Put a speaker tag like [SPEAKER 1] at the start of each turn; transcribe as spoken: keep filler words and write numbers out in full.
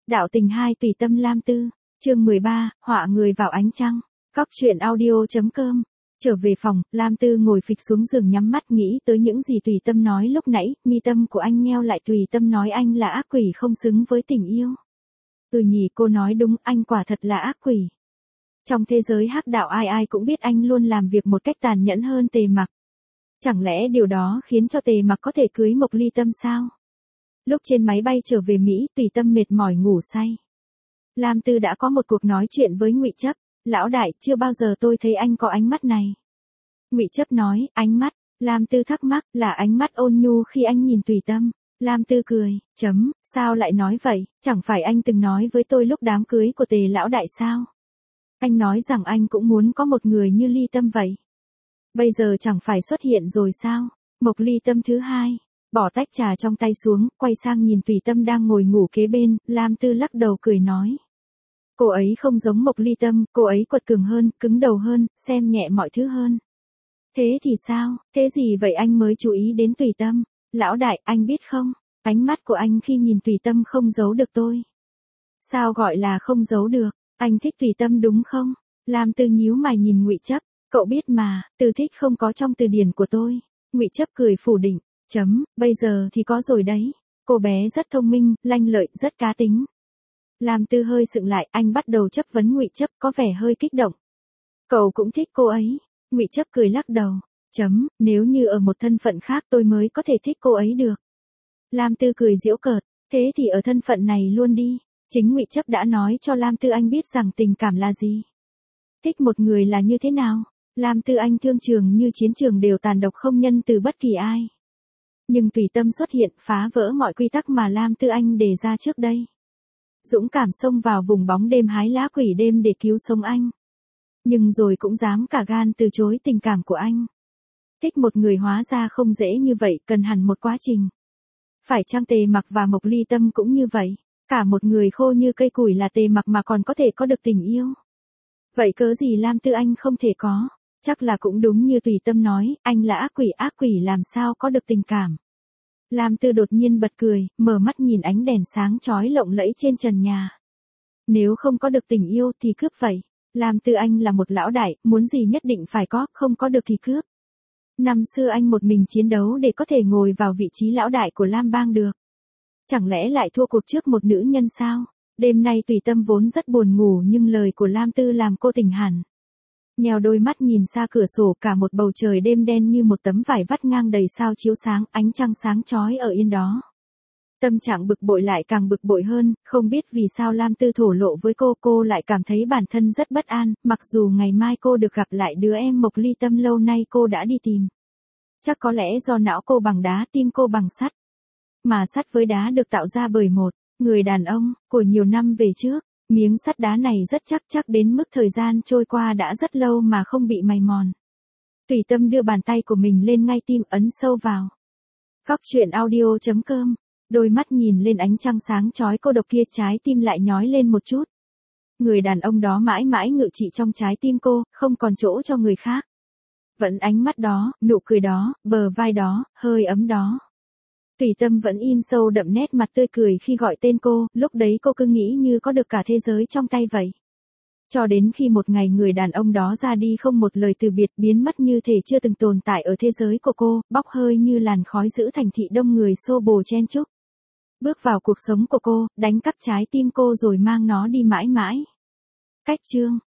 [SPEAKER 1] Đạo tình hai tùy tâm Lam Tư, chương mười ba, họa người vào ánh trăng, Cóc truyện audio.com. Trở về phòng, Lam Tư ngồi phịch xuống giường nhắm mắt nghĩ tới những gì tùy tâm nói lúc nãy, mi tâm của anh nheo lại, tùy tâm nói anh là ác quỷ không xứng với tình yêu. Ừ nhỉ, cô nói đúng, anh quả thật là ác quỷ. Trong thế giới hắc đạo ai ai cũng biết anh luôn làm việc một cách tàn nhẫn hơn Tề Mặc. Chẳng lẽ điều đó khiến cho Tề Mặc có thể cưới Mộc Ly Tâm sao? Lúc trên máy bay trở về Mỹ, tùy tâm mệt mỏi ngủ say. Lam Tư đã có một cuộc nói chuyện với Ngụy Chấp. Lão đại, chưa bao giờ tôi thấy anh có ánh mắt này. Ngụy Chấp nói, ánh mắt. Lam Tư thắc mắc, là ánh mắt ôn nhu khi anh nhìn tùy tâm. Lam Tư cười, chấm, sao lại nói vậy, chẳng phải anh từng nói với tôi lúc đám cưới của Tề lão đại sao? Anh nói rằng anh cũng muốn có một người như Ly Tâm vậy. Bây giờ chẳng phải xuất hiện rồi sao? Mộc Ly Tâm thứ hai. Bỏ tách trà trong tay xuống, quay sang nhìn tùy tâm đang ngồi ngủ kế bên, Lam Tư lắc đầu cười nói. Cô ấy không giống Mộc Ly Tâm, cô ấy quật cường hơn, cứng đầu hơn, xem nhẹ mọi thứ hơn. Thế thì sao, thế gì vậy anh mới chú ý đến tùy tâm? Lão đại, anh biết không, ánh mắt của anh khi nhìn tùy tâm không giấu được tôi. Sao gọi là không giấu được, anh thích tùy tâm đúng không? Lam Tư nhíu mày nhìn Ngụy Chấp, cậu biết mà, từ thích không có trong từ điển của tôi. Ngụy Chấp cười phủ định. Chấm, bây giờ thì có rồi đấy. Cô bé rất thông minh, lanh lợi, rất cá tính. Lam Tư hơi sững lại, anh bắt đầu chất vấn Ngụy Chấp, có vẻ hơi kích động. Cậu cũng thích cô ấy. Ngụy Chấp cười lắc đầu. Chấm, nếu như ở một thân phận khác tôi mới có thể thích cô ấy được. Lam Tư cười giễu cợt, thế thì ở thân phận này luôn đi. Chính Ngụy Chấp đã nói cho Lam Tư anh biết rằng tình cảm là gì. Thích một người là như thế nào. Lam Tư anh thương trường như chiến trường đều tàn độc không nhân từ bất kỳ ai. Nhưng tùy tâm xuất hiện phá vỡ mọi quy tắc mà Lam Tư anh đề ra trước đây. Dũng cảm xông vào vùng bóng đêm hái lá quỷ đêm để cứu sống anh. Nhưng rồi cũng dám cả gan từ chối tình cảm của anh. Thích một người hóa ra không dễ như vậy, cần hẳn một quá trình. Phải chăng Tề Mặc và Mộc Ly Tâm cũng như vậy? Cả một người khô như cây củi là Tề Mặc mà còn có thể có được tình yêu. Vậy cớ gì Lam Tư anh không thể có? Chắc là cũng đúng như tùy tâm nói, anh là ác quỷ, ác quỷ làm sao có được tình cảm. Lam Tư đột nhiên bật cười, mở mắt nhìn ánh đèn sáng chói lộng lẫy trên trần nhà. Nếu không có được tình yêu thì cướp vậy. Lam Tư anh là một lão đại, muốn gì nhất định phải có, không có được thì cướp. Năm xưa anh một mình chiến đấu để có thể ngồi vào vị trí lão đại của Lam Bang được. Chẳng lẽ lại thua cuộc trước một nữ nhân sao? Đêm nay tùy tâm vốn rất buồn ngủ nhưng lời của Lam Tư làm cô tỉnh hẳn. Nheo đôi mắt nhìn xa cửa sổ, cả một bầu trời đêm đen như một tấm vải vắt ngang đầy sao chiếu sáng, ánh trăng sáng chói ở yên đó. Tâm trạng bực bội lại càng bực bội hơn, không biết vì sao Lam Tư thổ lộ với cô, cô lại cảm thấy bản thân rất bất an, mặc dù ngày mai cô được gặp lại đứa em Mộc Ly Tâm lâu nay cô đã đi tìm. Chắc có lẽ do não cô bằng đá, tim cô bằng sắt. Mà sắt với đá được tạo ra bởi một người đàn ông, của nhiều năm về trước. Miếng sắt đá này rất chắc chắc đến mức thời gian trôi qua đã rất lâu mà không bị mài mòn. Tùy tâm đưa bàn tay của mình lên ngay tim ấn sâu vào. Cóc truyện audio.com. Đôi mắt nhìn lên ánh trăng sáng chói cô độc kia, trái tim lại nhói lên một chút. Người đàn ông đó mãi mãi ngự trị trong trái tim cô, không còn chỗ cho người khác. Vẫn ánh mắt đó, nụ cười đó, bờ vai đó, hơi ấm đó. Tùy tâm vẫn in sâu đậm nét mặt tươi cười khi gọi tên cô, lúc đấy cô cứ nghĩ như có được cả thế giới trong tay vậy. Cho đến khi một ngày người đàn ông đó ra đi không một lời từ biệt, biến mất như thể chưa từng tồn tại ở thế giới của cô, bốc hơi như làn khói giữ thành thị đông người xô bồ chen chúc. Bước vào cuộc sống của cô, đánh cắp trái tim cô rồi mang nó đi mãi mãi. Cách chương